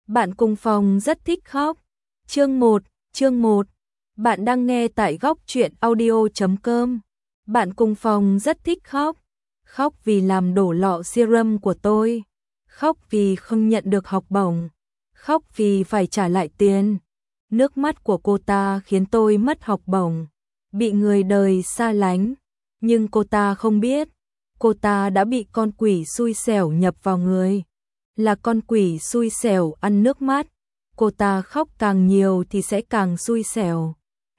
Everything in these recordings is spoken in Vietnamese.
Bạn cùng phòng rất thích khóc. Chương 1. Bạn đang nghe tại góc truyện audio.com. Bạn cùng phòng rất thích khóc. Khóc vì làm đổ lọ serum của tôi. Khóc vì không nhận được học bổng. Khóc vì phải trả lại tiền. Nước mắt của cô ta khiến tôi mất học bổng, bị người đời xa lánh. Nhưng cô ta không biết, cô ta đã bị con quỷ xui xẻo nhập vào người. Là con quỷ xui xẻo ăn nước mắt. Cô ta khóc càng nhiều thì sẽ càng xui xẻo.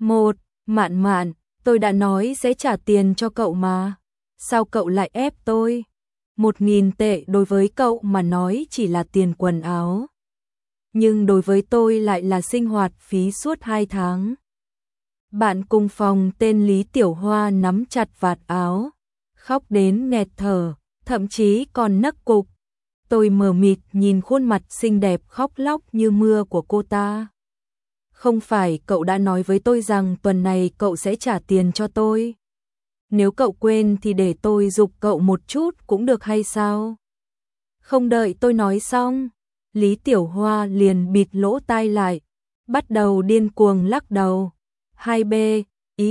Mạn, tôi đã nói sẽ trả tiền cho cậu mà. Sao cậu lại ép tôi? 1.000 tệ đối với cậu mà nói chỉ là tiền quần áo. Nhưng đối với tôi lại là sinh hoạt phí suốt 2 tháng. Bạn cùng phòng tên Lý Tiểu Hoa nắm chặt vạt áo, khóc đến nghẹt thở, thậm chí còn nấc cục. Tôi mờ mịt nhìn khuôn mặt xinh đẹp khóc lóc như mưa của cô ta. Không phải cậu đã nói với tôi rằng tuần này cậu sẽ trả tiền cho tôi? Nếu cậu quên thì để tôi giục cậu một chút cũng được hay sao? Không đợi tôi nói xong, Lý Tiểu Hoa liền bịt lỗ tai lại, bắt đầu điên cuồng lắc đầu. 2B,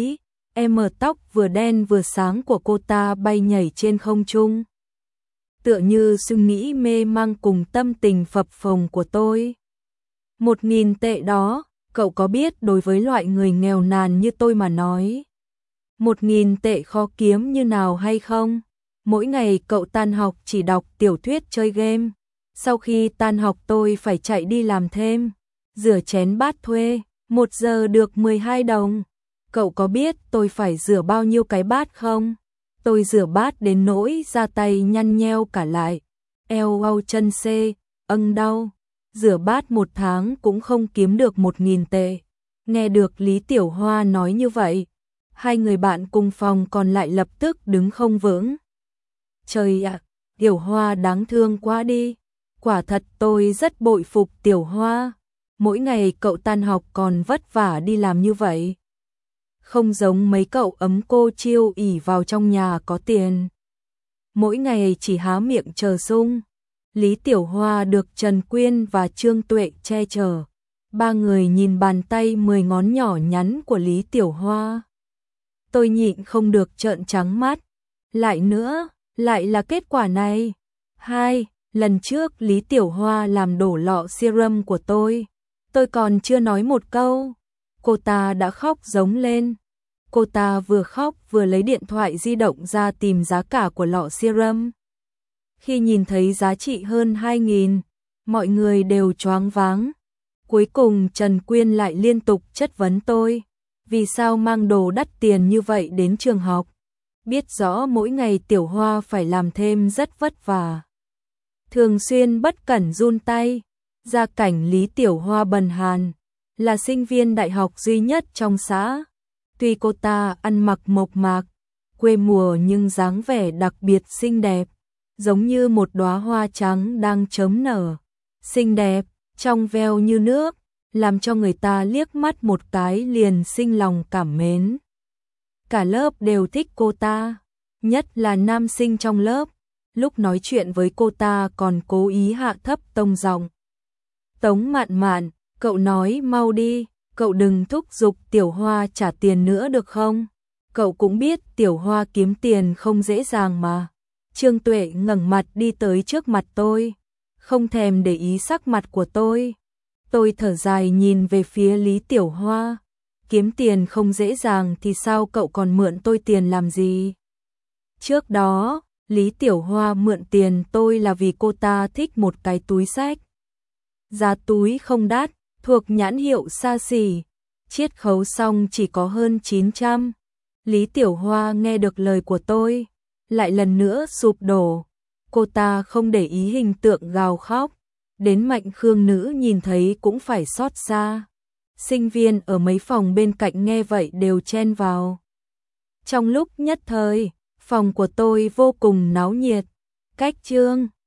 tóc vừa đen vừa sáng của cô ta bay nhảy trên không trung. Tựa như suy nghĩ mê mang cùng tâm tình phập phồng của tôi. 1.000 tệ đó, cậu có biết đối với loại người nghèo nàn như tôi mà nói 1.000 tệ khó kiếm như nào hay không? Mỗi ngày cậu tan học chỉ đọc tiểu thuyết chơi game. Sau khi tan học tôi phải chạy đi làm thêm, rửa chén bát thuê, 1 giờ được 12 đồng. Cậu có biết tôi phải rửa bao nhiêu cái bát không? Tôi rửa bát đến nỗi da tay nhăn nheo cả lại, eo đau chân đau. Rửa bát 1 tháng cũng không kiếm được 1.000 tệ. Nghe được Lý Tiểu Hoa nói như vậy, hai người bạn cùng phòng còn lại lập tức đứng không vững. Trời ạ, Tiểu Hoa đáng thương quá đi. Quả thật tôi rất bội phục Tiểu Hoa. Mỗi ngày cậu tan học còn vất vả đi làm như vậy. Không giống mấy cậu ấm cô chiêu ỉ vào trong nhà có tiền. Mỗi ngày chỉ há miệng chờ sung. Lý Tiểu Hoa được Trần Quyên và Trương Tuệ che chở. Ba người nhìn bàn tay 10 ngón nhỏ nhắn của Lý Tiểu Hoa. Tôi nhịn không được trợn trắng mắt. Lại nữa, lại là kết quả này. 2. Lần trước Lý Tiểu Hoa làm đổ lọ serum của tôi. Tôi còn chưa nói một câu, cô ta đã khóc rống lên. Cô ta vừa khóc vừa lấy điện thoại di động ra tìm giá cả của lọ serum. Khi nhìn thấy giá trị hơn 2.000, mọi người đều choáng váng. Cuối cùng Trần Quyên lại liên tục chất vấn tôi, vì sao mang đồ đắt tiền như vậy đến trường học? Biết rõ mỗi ngày Tiểu Hoa phải làm thêm rất vất vả. Thường xuyên bất cẩn run tay. Gia cảnh Lý Tiểu Hoa bần hàn, là sinh viên đại học duy nhất trong xã. Tuy cô ta ăn mặc mộc mạc, quê mùa nhưng dáng vẻ đặc biệt xinh đẹp, giống như một đóa hoa trắng đang chớm nở. Xinh đẹp, trong veo như nước, làm cho người ta liếc mắt một cái liền sinh lòng cảm mến. Cả lớp đều thích cô ta, nhất là nam sinh trong lớp. Lúc nói chuyện với cô ta còn cố ý hạ thấp tông giọng. Tống Mạn, cậu nói mau đi, cậu đừng thúc giục Tiểu Hoa trả tiền nữa được không? Cậu cũng biết Tiểu Hoa kiếm tiền không dễ dàng mà. Trương Tuệ ngẩng mặt đi tới trước mặt tôi, không thèm để ý sắc mặt của tôi. Tôi thở dài nhìn về phía Lý Tiểu Hoa. Kiếm tiền không dễ dàng thì sao cậu còn mượn tôi tiền làm gì? Trước đó, Lý Tiểu Hoa mượn tiền tôi là vì cô ta thích một cái túi xách. Giá túi không đắt, thuộc nhãn hiệu xa xỉ, chiết khấu xong chỉ có hơn 900. Lý Tiểu Hoa nghe được lời của tôi, lại lần nữa sụp đổ. Cô ta không để ý hình tượng gào khóc, đến Mạnh Khương Nữ nhìn thấy cũng phải xót xa. Sinh viên ở mấy phòng bên cạnh nghe vậy đều chen vào. Trong lúc nhất thời, phòng của tôi vô cùng náo nhiệt. Cách chương